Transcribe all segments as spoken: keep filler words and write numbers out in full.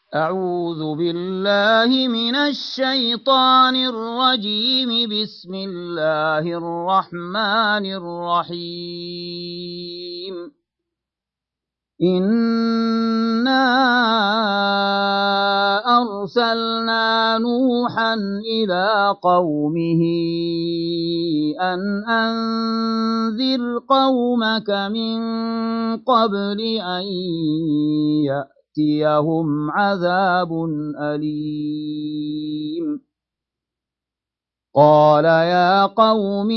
أعوذ بالله من الشيطان الرجيم. بسم الله الرحمن الرحيم. إنا أرسلنا نوحا إلى قومه أن أنذر قومك من قبل أن يأتيهم عذاب أليم. قال يا قوم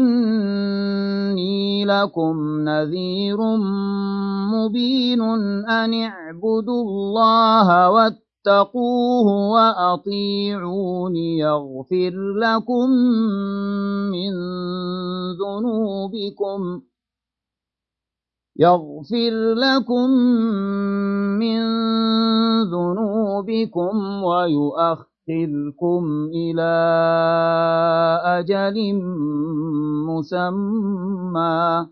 إني لكم نذير مبين أن اعبدوا الله واتقوه وأطيعون يغفر لكم من ذنوبكم يغفر لكم من ذنوبكم ويؤخركم إلى أجل مسمى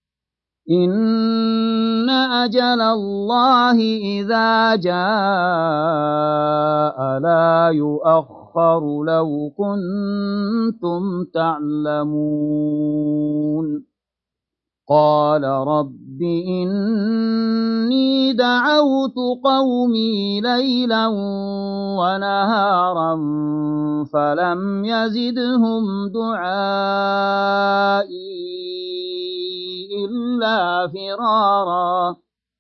إن أجل الله إذا جاء لا يؤخر لو كنتم تعلمون. قال رب إني دعوت قومي ليلا ونهارا فلم يزدهم دعائي إلا فرارا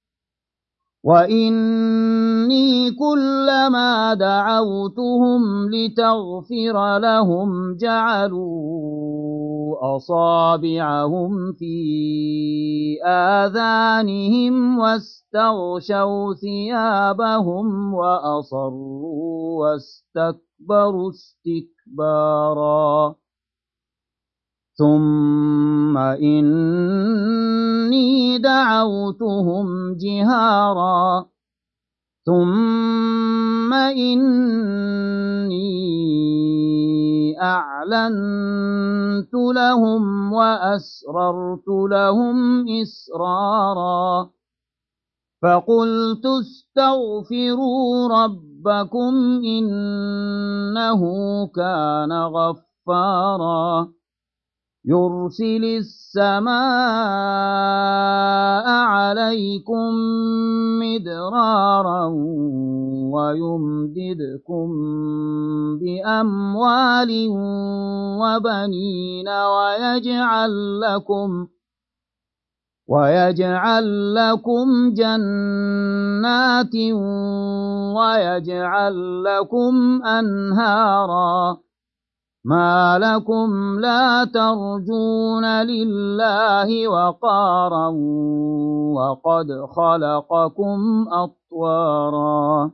وإني كلما دعوتهم لتغفر لهم جعلوا أصابعهم في آذانهم واستغشوا ثيابهم وأصروا واستكبروا استكبارا ثم إني دعوتهم جهارا ثم إني أعلنت لهم وأسررت لهم إسرارا فقلت استغفروا ربكم إنه كان غفارا يرسل السماء عليكم مدرارا ويمددكم بأموال وبنين ويجعل لكم ويجعل لكم جنات ويجعل لكم أنهارا ما لكم لا ترجون لله وقارا وقد خلقكم أطوارا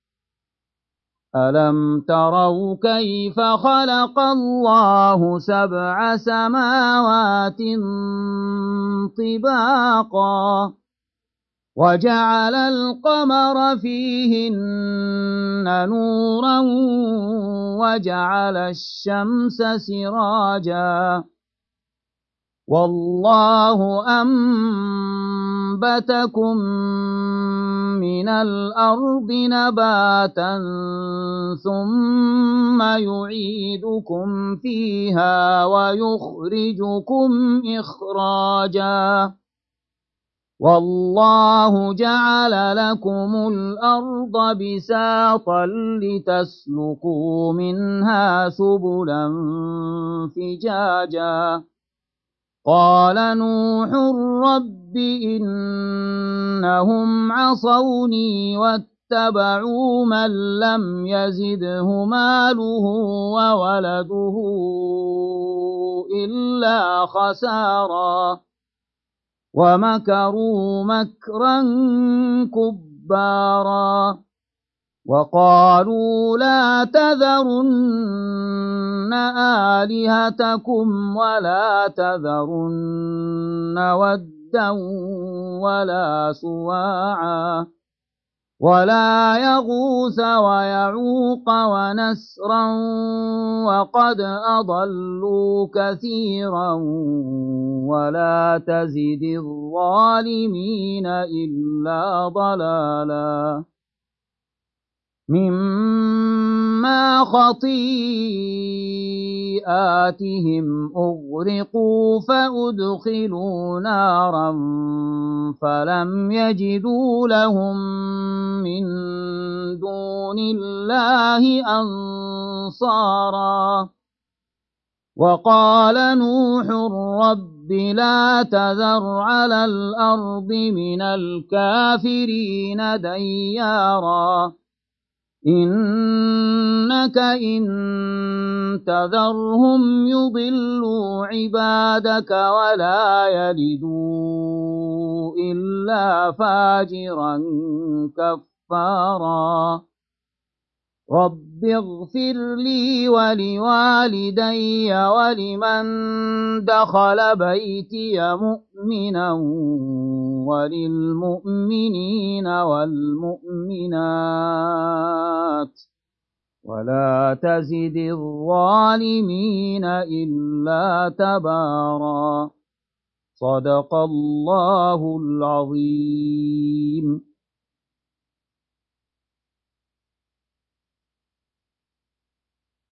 ألم تروا كيف خلق الله سبع سماوات طباقا وجعل القمر فيهن نورا وجعل الشمس سراجا والله أنبتكم من الأرض نباتا ثم يعيدكم فيها ويخرجكم إخراجا والله جعل لكم الأرض بساطا لتسلكوا منها سبلا فجاجا قال نوح رب إنهم عصوني واتبعوا من لم يزده ماله وولده إلا خسارا ومكروا مكرا كبارا وقالوا لا تذرن آلهتكم ولا تذرن ودا ولا سواعا ولا يغوث ويعوق ونسرا وقد أضلوا كثيرا ولا تزد الظالمين إلا ضلالا مما خطيئاتهم أغرقوا فأدخلوا نارا فلم يجدوا لهم من دون الله أنصارا وقال نوح رب لا تذر على الأرض من الكافرين ديارا إنك إن تذرهم يضلوا عبادك ولا يلدوا إلا فاجرا كفارا رب اغفر لي ولوالدي ولمن دخل بيتي مؤمنا وللمؤمنين والمؤمنات ولا تزد الظالمين إلا تبارا صدق الله العظيم.